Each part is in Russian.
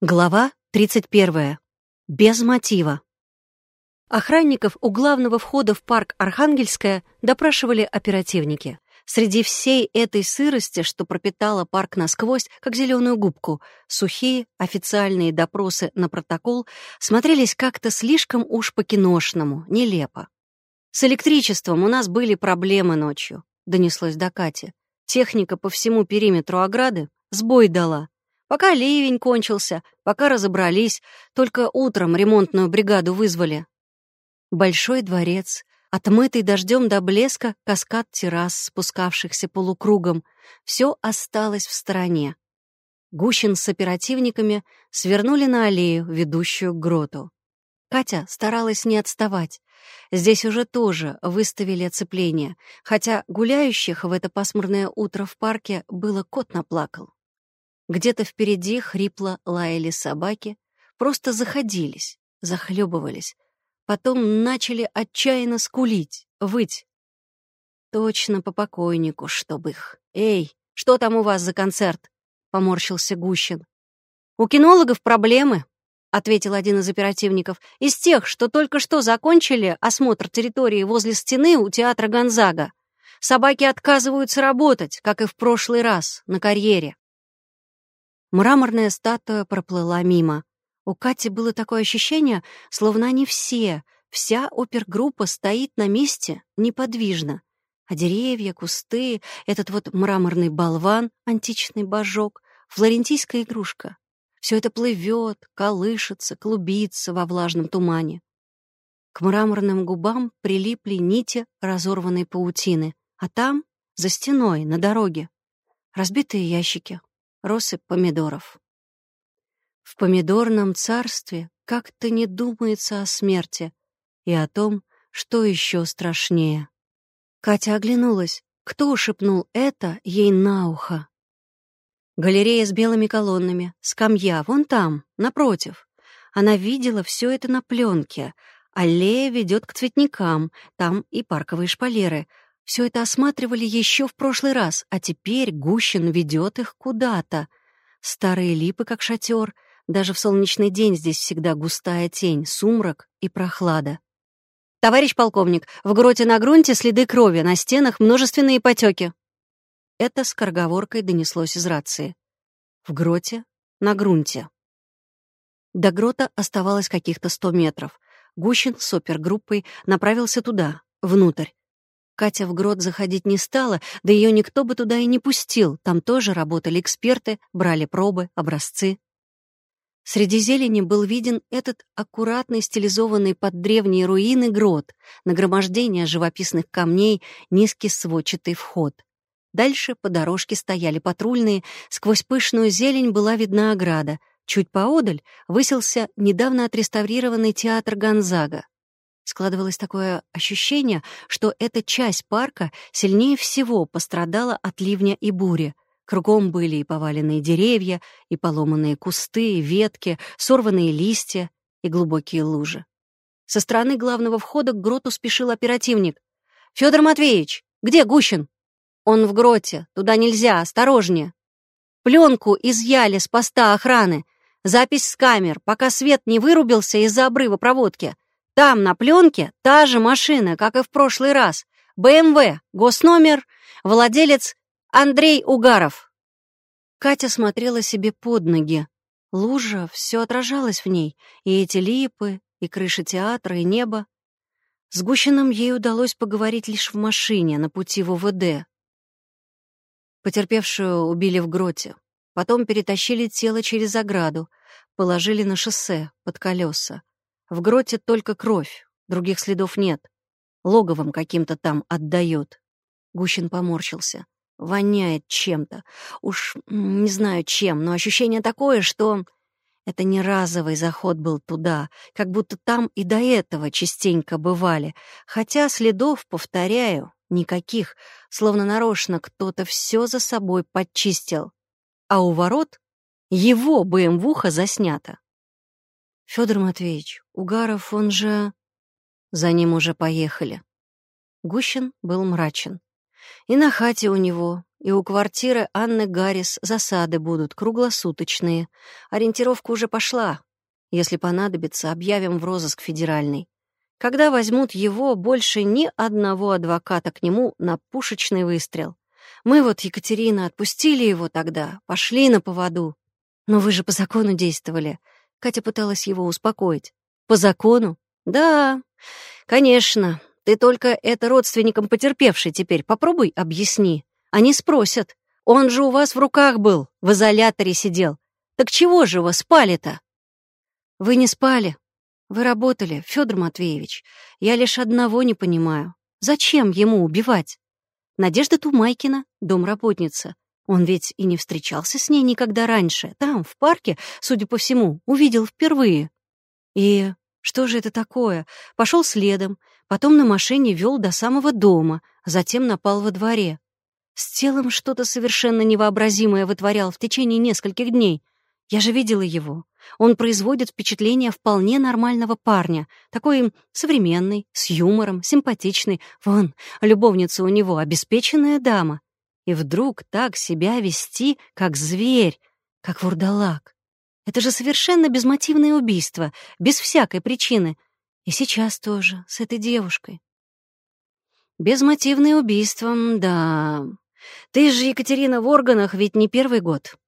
Глава 31. Без мотива. Охранников у главного входа в парк Архангельская допрашивали оперативники. Среди всей этой сырости, что пропитала парк насквозь, как зеленую губку, сухие официальные допросы на протокол смотрелись как-то слишком уж по-киношному, нелепо. «С электричеством у нас были проблемы ночью», — донеслось до Кати. «Техника по всему периметру ограды сбой дала. Пока ливень кончился, пока разобрались, только утром ремонтную бригаду вызвали». Большой дворец, отмытый дождем до блеска каскад террас, спускавшихся полукругом, все осталось в стороне. Гущин с оперативниками свернули на аллею, ведущую к гроту. Катя старалась не отставать. Здесь уже тоже выставили оцепление, хотя гуляющих в это пасмурное утро в парке было кот наплакал. Где-то впереди хрипло лаяли собаки, просто заходились, захлебывались. Потом начали отчаянно скулить, выть. Точно по покойнику, чтоб их. «Эй, что там у вас за концерт?» — поморщился Гущин. «У кинологов проблемы», — ответил один из оперативников, «из тех, что только что закончили осмотр территории возле стены у театра Гонзага. Собаки отказываются работать, как и в прошлый раз, на карьере». Мраморная статуя проплыла мимо. У Кати было такое ощущение, словно они вся опергруппа стоит на месте неподвижно. А деревья, кусты, этот вот мраморный болван, античный божок, флорентийская игрушка. Все это плывет, колышется, клубится во влажном тумане. К мраморным губам прилипли нити разорванной паутины, а там, за стеной, на дороге, разбитые ящики, россыпь помидоров. В помидорном царстве как-то не думается о смерти и о том, что еще страшнее. Катя оглянулась. Кто шепнул это ей на ухо? Галерея с белыми колоннами, скамья, вон там, напротив. Она видела все это на пленке. Аллея ведет к цветникам, там и парковые шпалеры. Все это осматривали еще в прошлый раз, а теперь Гущин ведет их куда-то. Старые липы, как шатер. Даже в солнечный день здесь всегда густая тень, сумрак и прохлада. «Товарищ полковник, в гроте на грунте следы крови, на стенах множественные потеки». Это скороговоркой донеслось из рации. В гроте, на грунте. До грота оставалось каких-то 100 метров. Гущин с опергруппой направился туда, внутрь. Катя в грот заходить не стала, да ее никто бы туда и не пустил. Там тоже работали эксперты, брали пробы, образцы. Среди зелени был виден этот аккуратный, стилизованный под древние руины грот, нагромождение живописных камней, низкий сводчатый вход. Дальше по дорожке стояли патрульные, сквозь пышную зелень была видна ограда. Чуть поодаль высился недавно отреставрированный театр Гонзага. Складывалось такое ощущение, что эта часть парка сильнее всего пострадала от ливня и бури. Кругом были и поваленные деревья, и поломанные кусты, и ветки, сорванные листья и глубокие лужи. Со стороны главного входа к гроту спешил оперативник. «Федор Матвеевич, где Гущин?» «Он в гроте, туда нельзя, осторожнее». «Пленку изъяли с поста охраны. Запись с камер, пока свет не вырубился из-за обрыва проводки. Там на пленке та же машина, как и в прошлый раз. БМВ, госномер, владелец Андрей Угаров». Катя смотрела себе под ноги. Лужа, все отражалось в ней, и эти липы, и крыша театра, и небо. С Гущиным ей удалось поговорить лишь в машине на пути в УВД. Потерпевшую убили в гроте. Потом перетащили тело через ограду, положили на шоссе под колеса. В гроте только кровь, других следов нет. Логовом каким-то там отдает. Гущин поморщился. Воняет чем-то. Уж не знаю чем, но ощущение такое, что это не разовый заход был туда, как будто там и до этого частенько бывали. Хотя следов, повторяю, никаких, словно нарочно кто-то все за собой подчистил. А у ворот его БМВуха заснято. «Федор Матвеевич, Угаров, он же...» За ним уже поехали. Гущин был мрачен. И на хате у него, и у квартиры Анны Гаррис засады будут круглосуточные. Ориентировка уже пошла. Если понадобится, объявим в розыск федеральный. Когда возьмут его, больше ни одного адвоката к нему на пушечный выстрел. Мы вот, Екатерина, отпустили его тогда, пошли на поводу. Но вы же по закону действовали. Катя пыталась его успокоить. По закону? Да, конечно. Ты только это родственникам потерпевшей теперь попробуй объясни. Они спросят. Он же у вас в руках был, в изоляторе сидел. Так чего же вы спали-то? Вы не спали. Вы работали, Федор Матвеевич. Я лишь одного не понимаю. Зачем ему убивать? Надежда Тумайкина, домработница. Он ведь и не встречался с ней никогда раньше. Там, в парке, судя по всему, увидел впервые. И что же это такое? Пошел следом, потом на машине вел до самого дома, затем напал во дворе. С телом что-то совершенно невообразимое вытворял в течение нескольких дней. Я же видела его. Он производит впечатление вполне нормального парня. Такой современный, с юмором, симпатичный. Вон, любовница у него обеспеченная дама. И вдруг так себя вести, как зверь, как вурдалак. Это же совершенно безмотивное убийство, без всякой причины. И сейчас тоже, с этой девушкой. Безмотивное убийство, да. Ты же, Екатерина, в органах ведь не первый год.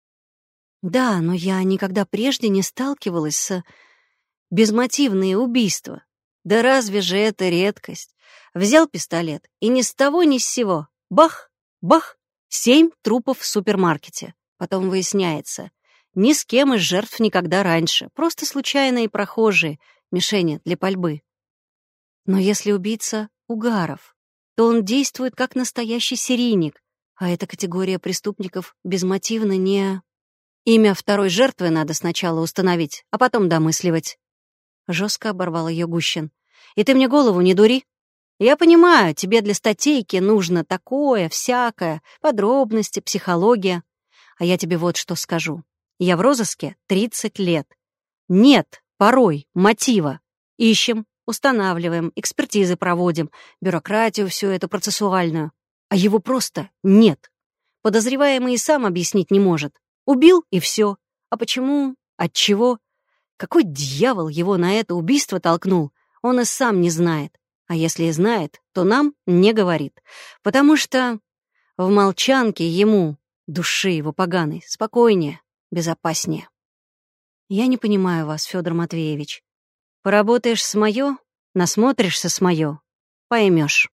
Да, но я никогда прежде не сталкивалась с... Безмотивные убийства. Да разве же это редкость? Взял пистолет, и ни с того ни с сего. Бах, бах, 7 трупов в супермаркете. Потом выясняется, ни с кем из жертв никогда раньше. Просто случайные прохожие, мишени для пальбы. Но если убийца Угаров, то он действует как настоящий серийник, а эта категория преступников безмотивно не... Имя второй жертвы надо сначала установить, а потом домысливать. Жестко оборвал ее Гущин. И ты мне голову не дури. Я понимаю, тебе для статейки нужно такое, всякое, подробности, психология. А я тебе вот что скажу. Я в розыске 30 лет. Нет порой мотива. Ищем, устанавливаем, экспертизы проводим, бюрократию всю эту процессуальную. А его просто нет. Подозреваемый и сам объяснить не может. Убил, и все. А почему? Отчего? Какой дьявол его на это убийство толкнул, он и сам не знает. А если и знает, то нам не говорит. Потому что в молчанке ему, души его поганой, спокойнее, безопаснее. Я не понимаю вас, Федор Матвеевич. Поработаешь с моё, насмотришься с моё, поймешь.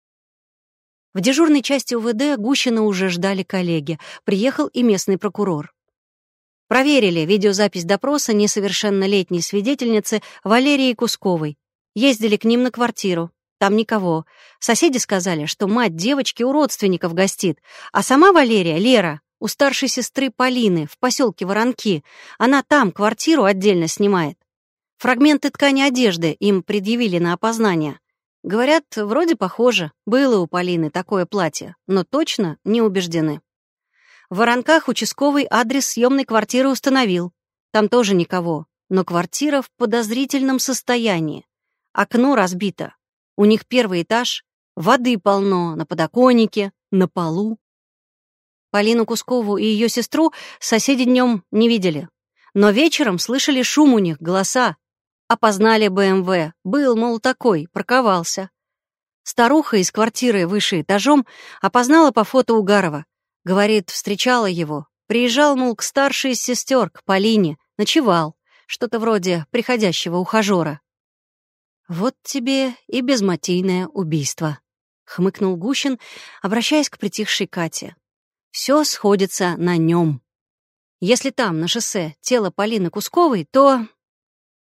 В дежурной части УВД Гущина уже ждали коллеги. Приехал и местный прокурор. Проверили видеозапись допроса несовершеннолетней свидетельницы Валерии Кусковой. Ездили к ним на квартиру. Там никого. Соседи сказали, что мать девочки у родственников гостит, а сама Валерия, Лера, у старшей сестры Полины в поселке Воронки. Она там квартиру отдельно снимает. Фрагменты ткани одежды им предъявили на опознание. Говорят, вроде похоже. Было у Полины такое платье, но точно не убеждены. В Воронках участковый адрес съемной квартиры установил. Там тоже никого, но квартира в подозрительном состоянии. Окно разбито. У них первый этаж, воды полно на подоконнике, на полу. Полину Кускову и ее сестру соседи днем не видели. Но вечером слышали шум у них, голоса. Опознали БМВ. Был, мол, такой, парковался. Старуха из квартиры выше этажом опознала по фото Угарова. Говорит, встречала его. Приезжал, мол, к старшей из сестер, к Полине. Ночевал. Что-то вроде приходящего ухажера. «Вот тебе и безмотивное убийство», — хмыкнул Гущин, обращаясь к притихшей Кате. «Все сходится на нем. Если там, на шоссе, тело Полины Кусковой, то...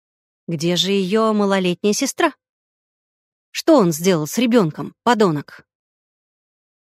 Где же ее малолетняя сестра? Что он сделал с ребенком, подонок?»